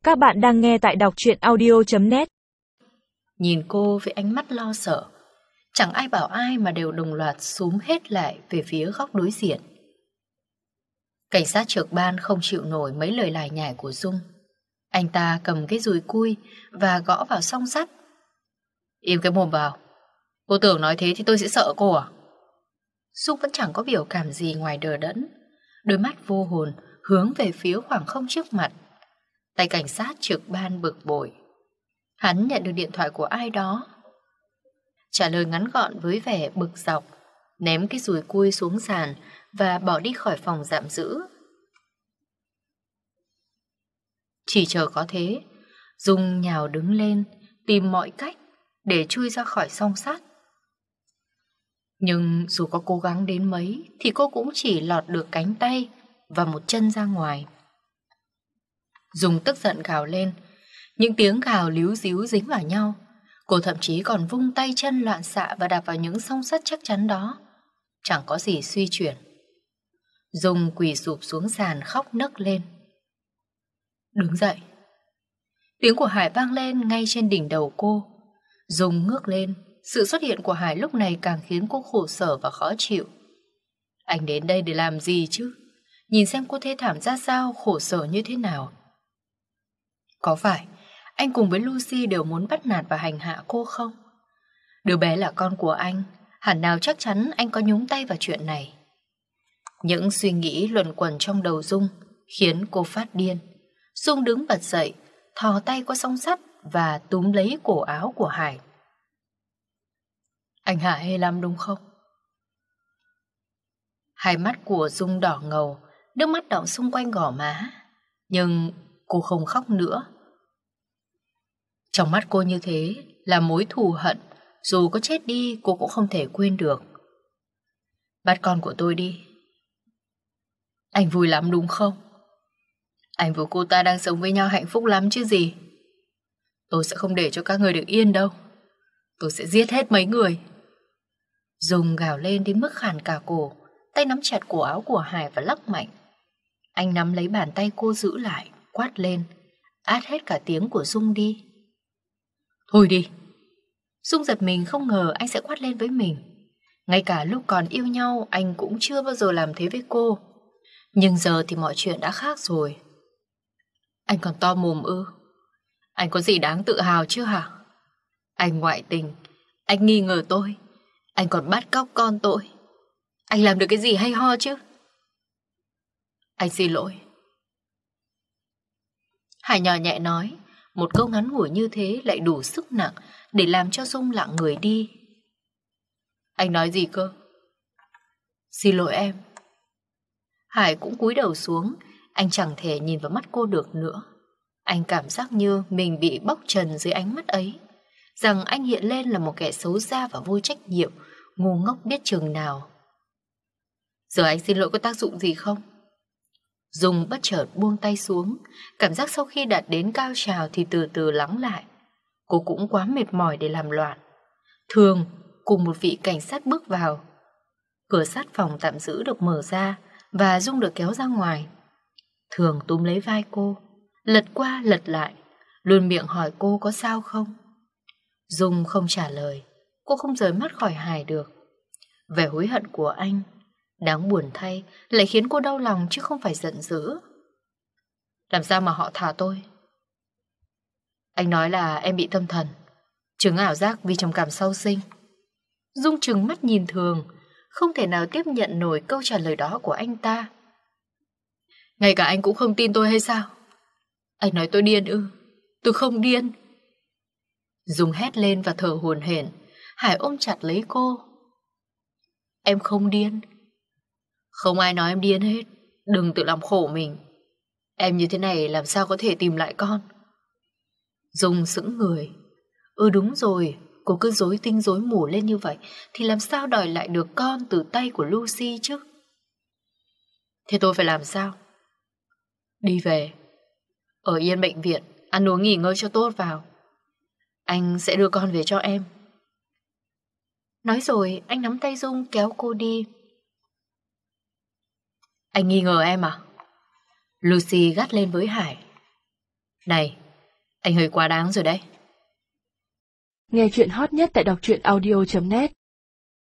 Các bạn đang nghe tại đọc truyện audio.net. Nhìn cô với ánh mắt lo sợ, chẳng ai bảo ai mà đều đồng loạt xúm hết lại về phía góc đối diện. Cảnh sát trực ban không chịu nổi mấy lời lải nhải của Dung. Anh ta cầm cái dùi cui và gõ vào song sắt. Im cái mồm vào. Cô tưởng nói thế thì tôi sẽ sợ cô à? Dung vẫn chẳng có biểu cảm gì ngoài đờ đẫn. Đôi mắt vô hồn hướng về phía khoảng không trước mặt. Tay cảnh sát trực ban bực bội. Hắn nhận được điện thoại của ai đó. Trả lời ngắn gọn với vẻ bực dọc, ném cái dùi cui xuống sàn và bỏ đi khỏi phòng giam giữ. Chỉ chờ có thế, Dung nhào đứng lên, tìm mọi cách để chui ra khỏi song sắt. Nhưng dù có cố gắng đến mấy thì cô cũng chỉ lọt được cánh tay và một chân ra ngoài. Dung tức giận gào lên. Những tiếng gào líu díu dính vào nhau. Cô thậm chí còn vung tay chân loạn xạ và đạp vào những song sắt chắc chắn đó. Chẳng có gì suy chuyển. Dung quỳ sụp xuống sàn khóc nấc lên. Đứng dậy. Tiếng của Hải vang lên ngay trên đỉnh đầu cô. Dung ngước lên. Sự xuất hiện của Hải lúc này càng khiến cô khổ sở và khó chịu. Anh đến đây để làm gì chứ? Nhìn xem cô thê thảm ra sao, khổ sở như thế nào. Có phải anh cùng với Lucy đều muốn bắt nạt và hành hạ cô không? Đứa bé là con của anh, hẳn nào chắc chắn anh có nhúng tay vào chuyện này. Những suy nghĩ luẩn quẩn trong đầu Dung khiến cô phát điên. Dung đứng bật dậy, thò tay qua song sắt và túm lấy cổ áo của Hải. Anh hả hê lắm đúng không? Hai mắt của Dung đỏ ngầu, nước mắt đọng xung quanh gò má. Nhưng cô không khóc nữa. Trong mắt cô như thế là mối thù hận, dù có chết đi cô cũng không thể quên được. Bắt con của tôi đi. Anh vui lắm đúng không? Anh và cô ta đang sống với nhau hạnh phúc lắm chứ gì. Tôi sẽ không để cho các người được yên đâu. Tôi sẽ giết hết mấy người. Dung gào lên đến mức khàn cả cổ, tay nắm chặt cổ áo của Hải và lắc mạnh. Anh nắm lấy bàn tay cô giữ lại, quát lên, át hết cả tiếng của Dung đi. Thôi đi. Dung giật mình không ngờ anh sẽ quát lên với mình. Ngay cả lúc còn yêu nhau anh cũng chưa bao giờ làm thế với cô. Nhưng giờ thì mọi chuyện đã khác rồi. Anh còn to mồm ư? Anh có gì đáng tự hào chứ hả? Anh ngoại tình, anh nghi ngờ tôi, anh còn bắt cóc con tôi. Anh làm được cái gì hay ho chứ? Anh xin lỗi. Hải nhỏ nhẹ nói. Một câu ngắn ngủi như thế lại đủ sức nặng để làm cho Dung lặng người đi. Anh nói gì cơ? Xin lỗi em. Hải cũng cúi đầu xuống. Anh chẳng thể nhìn vào mắt cô được nữa. Anh cảm giác như mình bị bóc trần dưới ánh mắt ấy. Rằng anh hiện lên là một kẻ xấu xa và vô trách nhiệm, ngu ngốc biết chừng nào. Giờ anh xin lỗi có tác dụng gì không? Dung bất chợt buông tay xuống. Cảm giác sau khi đạt đến cao trào thì từ từ lắng lại. Cô cũng quá mệt mỏi để làm loạn. Thường cùng một vị cảnh sát bước vào. Cửa sát phòng tạm giữ được mở ra và Dung được kéo ra ngoài. Thường túm lấy vai cô, lật qua lật lại, luôn miệng hỏi cô có sao không. Dung không trả lời. Cô không rời mắt khỏi Hải được. Vẻ hối hận của anh, đáng buồn thay, lại khiến cô đau lòng chứ không phải giận dữ. Làm sao mà họ thả tôi? Anh nói là em bị tâm thần, chứng ảo giác vì trầm cảm sau sinh. Dung trừng mắt nhìn Thường, không thể nào tiếp nhận nổi câu trả lời đó của anh ta. Ngay cả anh cũng không tin tôi hay sao? Anh nói tôi điên ư? Tôi không điên. Dung hét lên và thở hổn hển. Hải ôm chặt lấy cô. Em không điên. Không ai nói em điên hết. Đừng tự làm khổ mình. Em như thế này làm sao có thể tìm lại con? Dung sững người. Đúng rồi, cô cứ rối tinh rối mù lên như vậy thì làm sao đòi lại được con từ tay của Lucy chứ? Thế tôi phải làm sao? Đi về. Ở yên bệnh viện, ăn uống nghỉ ngơi cho tốt vào. Anh sẽ đưa con về cho em. Nói rồi anh nắm tay Dung kéo cô đi. Anh nghi ngờ em à? Lucy gắt lên với Hải. Này, anh hơi quá đáng rồi đấy. Nghe chuyện hot nhất tại đọc truyện audio.net